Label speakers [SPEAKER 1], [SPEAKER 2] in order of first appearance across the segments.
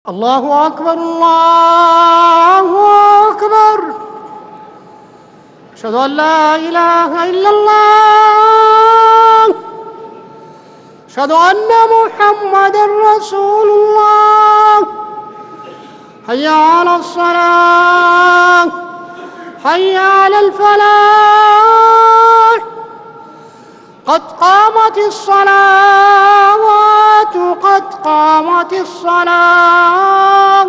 [SPEAKER 1] الله أكبر الله أكبر. أشهد أن لا إله إلا الله. أشهد أن محمدًا رسول الله. حي على الصلاة، حي على الفلاح. قد قامت الصلوات، قد قامت الصلاة.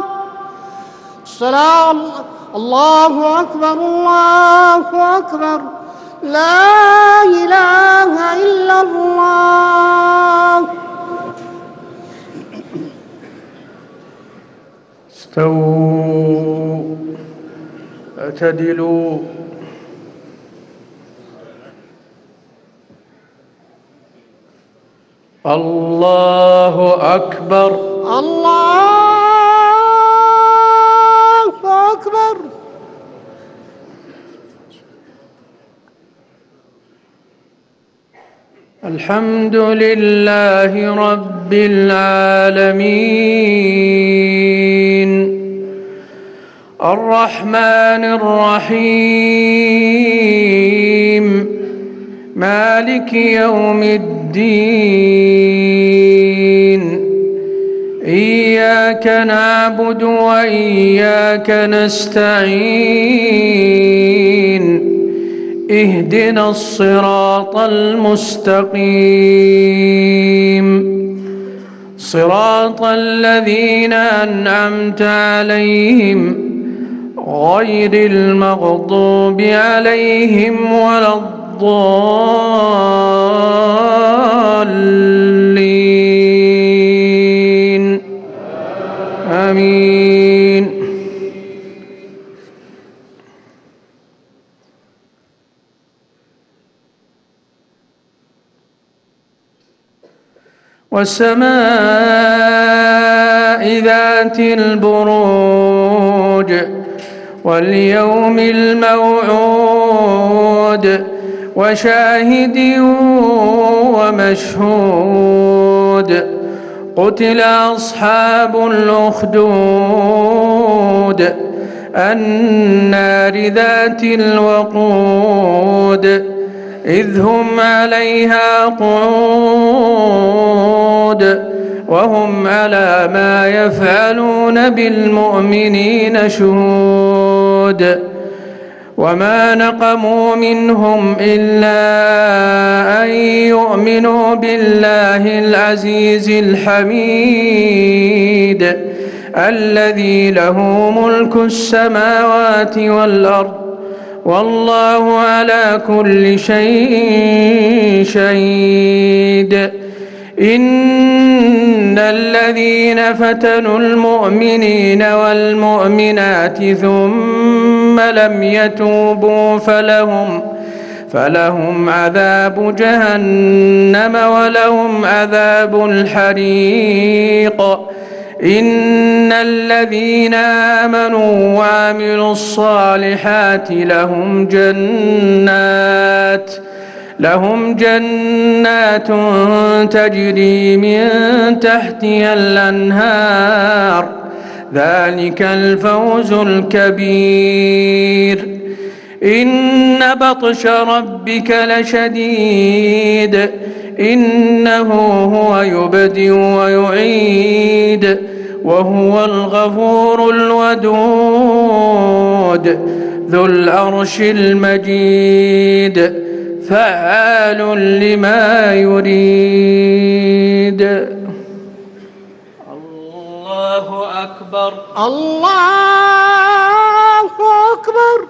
[SPEAKER 1] الله أكبر الله أكبر. لا إله إلا الله.
[SPEAKER 2] استووا اعتدلوا. الله أكبر
[SPEAKER 1] الله أكبر.
[SPEAKER 2] الحمد لله رب العالمين الرحمن الرحيم مالك يوم الدين. إياك نعبد وإياك نستعين. اهدنا الصراط المستقيم صراط الذين أنعمت عليهم غير المغضوب عليهم ولا الضالين. آمين. والسماء ذات البروج واليوم الموعود وشاهد ومشهود. قتل أصحاب الأخدود النار ذات الوقود إذ هم عليها قعود وهم على ما يفعلون بالمؤمنين شهود. وما نقموا منهم إلا أن يؤمنوا بالله العزيز الحميد الذي له ملك السماوات والأرض والله على كل شيء شهيد. إن الذين فتنوا المؤمنين والمؤمنات ثم لم يتوبوا فلهم عذاب جهنم ولهم عذاب الحريق. إن الذين آمنوا وعملوا الصالحات لهم جنات تجري من تحتها الأنهار. ذلك الفوز الكبير. إن بطش ربك لشديد. إنه هو يبدئ ويعيد وهو الغفور الودود ذو العرش المجيد فعال لما يريد. الله أكبر
[SPEAKER 1] الله أكبر.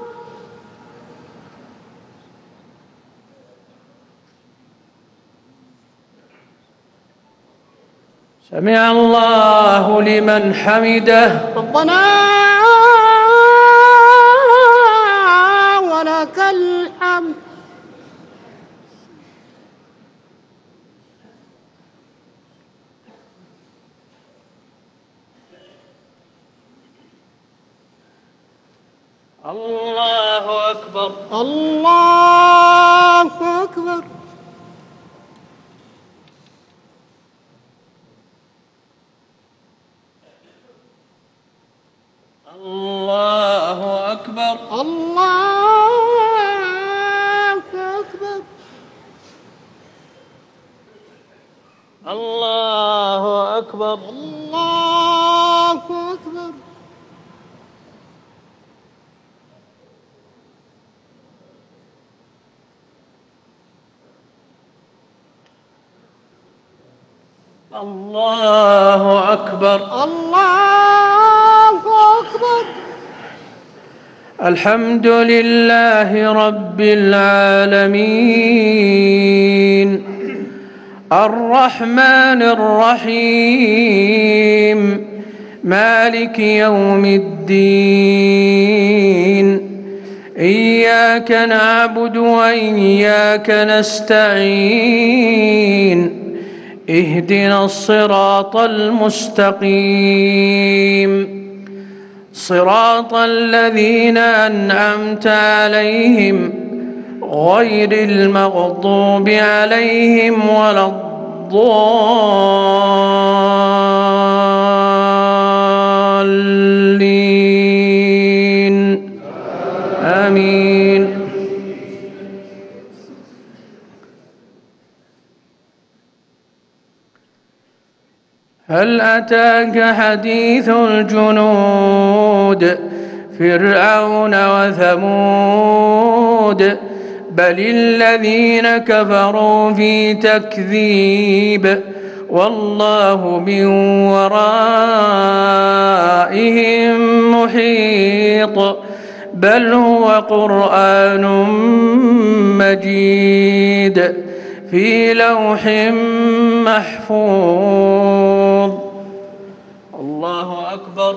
[SPEAKER 2] سمع الله لمن حمده.
[SPEAKER 1] ربنا ولك الحمد.
[SPEAKER 2] الله أكبر
[SPEAKER 1] الله أكبر.
[SPEAKER 2] الله أكبر.
[SPEAKER 1] الله أكبر.
[SPEAKER 2] الله أكبر.
[SPEAKER 1] الله أكبر.
[SPEAKER 2] الله أكبر.
[SPEAKER 1] الله أكبر.
[SPEAKER 2] الحمد لله رب العالمين الرحمن الرحيم مالك يوم الدين إياك نعبد وإياك نستعين اهدنا الصراط المستقيم صراط الذين أنعمت عليهم غير المغضوب عليهم ولا الضالين آمين. هل أتاك حديث الجنود فرعون وثمود بل الذين كفروا في تكذيب والله من ورائهم محيط بل هو قرآن مجيد في لوح محفوظ. الله أكبر.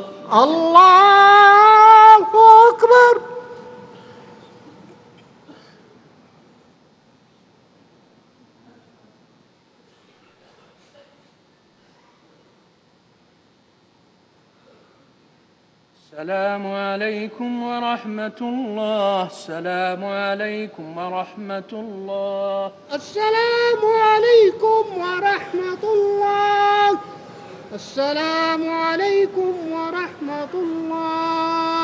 [SPEAKER 1] الله أكبر.
[SPEAKER 2] السلام عليكم ورحمة الله. السلام عليكم ورحمة الله.
[SPEAKER 1] السلام عليكم ورحمة الله. السلام عليكم ورحمة الله.